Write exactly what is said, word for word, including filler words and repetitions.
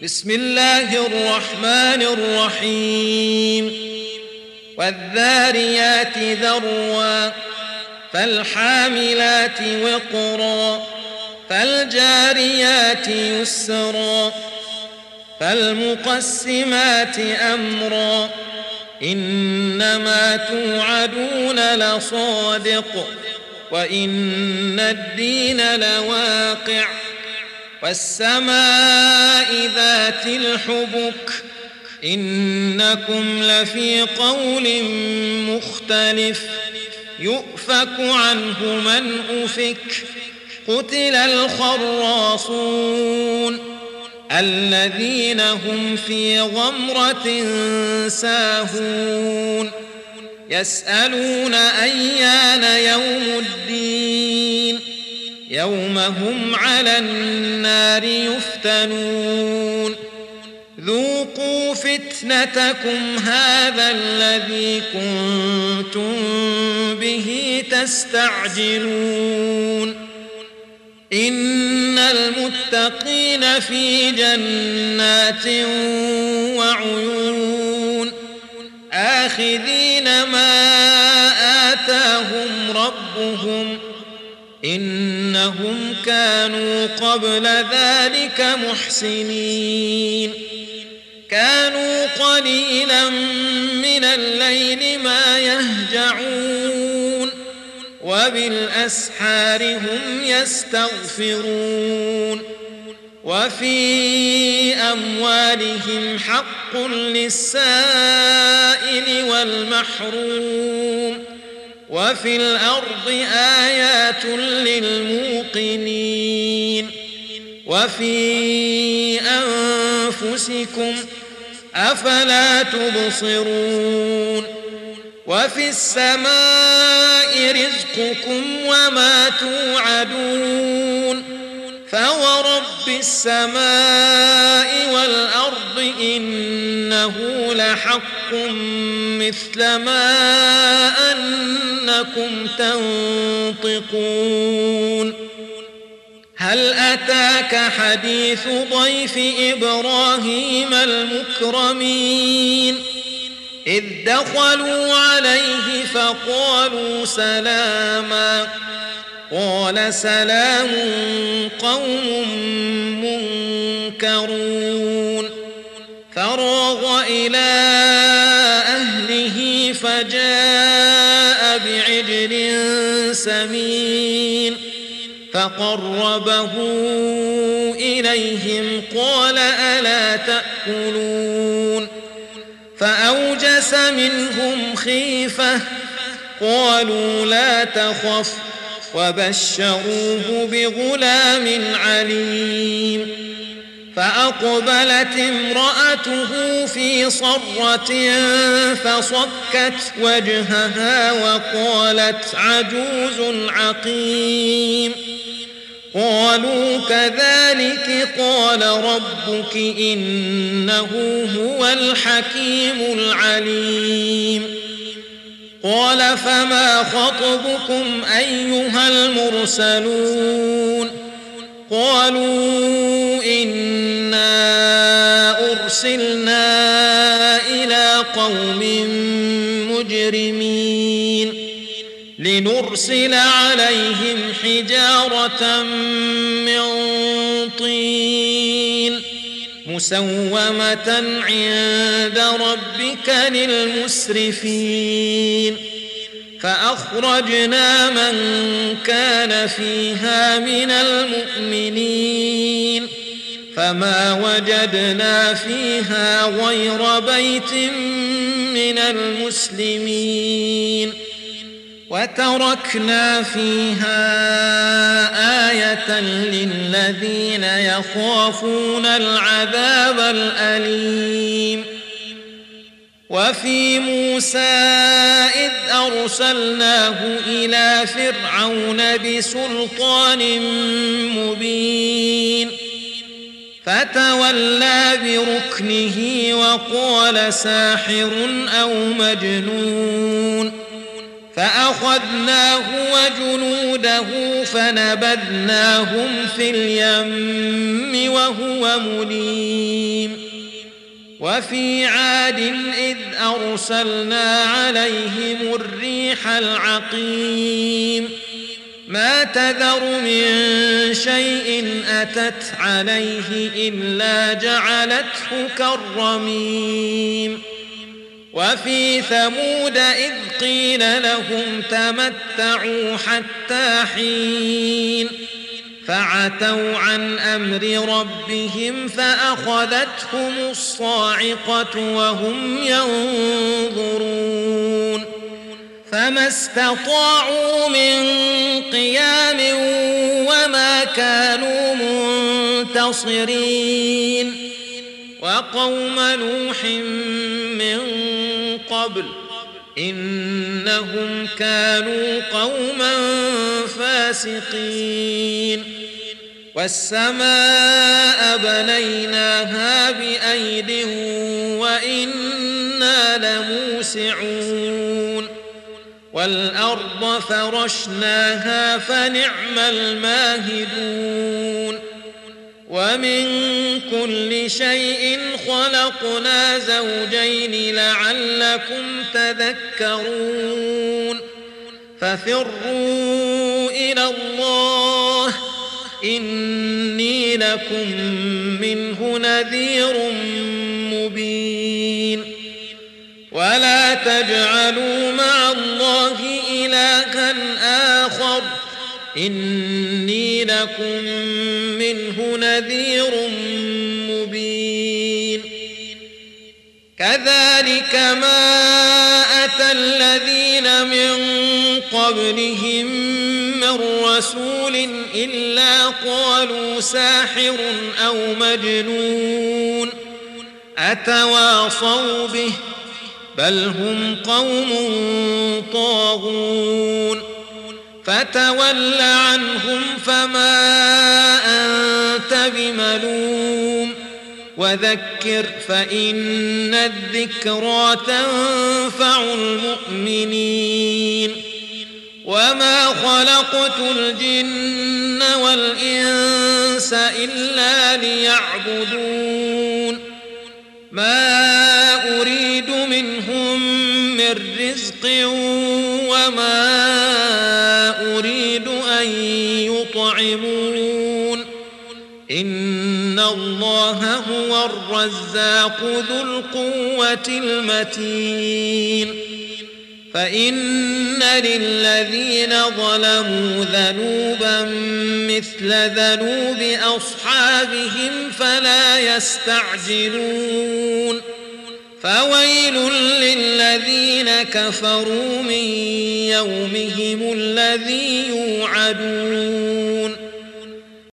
بسم الله الرحمن الرحيم والذاريات ذروا فالحاملات وقرا فالجاريات يسرا فالمقسمات أمرا إنما توعدون لصادق وإن الدين لواقع والسماء ذات الحبك إنكم لفي قول مختلف يؤفك عنه من أفك قتل الخراصون الذين هم في غمرة ساهون يسألون أيان يوم الدين يوم هم على النار يفتنون ذوقوا فتنتكم هذا الذي كنتم به تستعجلون إن المتقين في جنات وعيون آخذين ما آتاهم ربهم إنهم كانوا قبل ذلك محسنين كانوا قليلا من الليل ما يهجعون وبالأسحار هم يستغفرون وفي أموالهم حق للسائل والمحروم وفي الأرض آيات للموقنين وفي أنفسكم أفلا تبصرون وفي السماء رزقكم وما توعدون فورب السماء والأرض إنه لحق مثل ما أنكم تنطقون هل أتاك حديث ضيف إبراهيم المكرمين إذ دخلوا عليه فقالوا سلاما قال سلام قوم منكرون فراغ إلى أهله فجاء بعجل سمين فقربه إليهم قال ألا تأكلون فأوجس منهم خيفة قالوا لا تخف وبشروه بغلام عليم فأقبلت امرأته في صرة فصكت وجهها وقالت عجوز عقيم قالوا كذلك قال ربك إنه هو الحكيم العليم قال فما خطبكم أيها المرسلون قالوا إنا أرسلنا إلى قوم مجرمين لنرسل عليهم حجارة من طين مسومة عند ربك للمسرفين فأخرجنا من كان فيها من المؤمنين فما وجدنا فيها غير بيت من المسلمين وتركنا فيها آية للذين يخافون العذاب الأليم وفي موسى إذ أرسلناه إلى فرعون بسلطان مبين فتولى بركنه وقال ساحر أو مجنون فأخذناه وجنوده فنبذناهم في اليم وهو مليم وفي عاد إذ أرسلنا عليهم الريح العقيم ما تذر من شيء أتت عليه إلا جعلته كالرميم وفي ثمود إذ قيل لهم تمتعوا حتى حين فعتوا عن أمر ربهم فأخذتهم الصاعقة وهم ينظرون فما استطاعوا من قيام وما كانوا منتصرين وقوم نوح من قبل إنهم كانوا قوما فاسقين والسماء بنيناها بأيد وإنا لموسعون والأرض فرشناها فنعم الماهدون ومن كل شيء خلقنا زوجين لعلكم تذكرون ففروا إلى الله إني لكم منه نذير مبين ولا تجعلوا مع الله إلها آخر إني لكم منه نذير مبين كذلك ما أتى الذين من قبلهم من رسول إلا قالوا ساحر أو مجنون أتواصوا به بل هم قوم طاغون فتول عنهم فما أنت بملوم وذكر فإن الذكرى تنفع المؤمنين وما خلقت الجن والإنس إلا ليعبدون ما أريد منهم من رزق وما أريد أن يطعمون إن الله هو الرزاق ذو القوة المتين فإن للذين ظلموا ذنوبا مثل ذنوب أصحابهم فلا يستعجلون فويل للذين كفروا من يومهم الذي يوعدون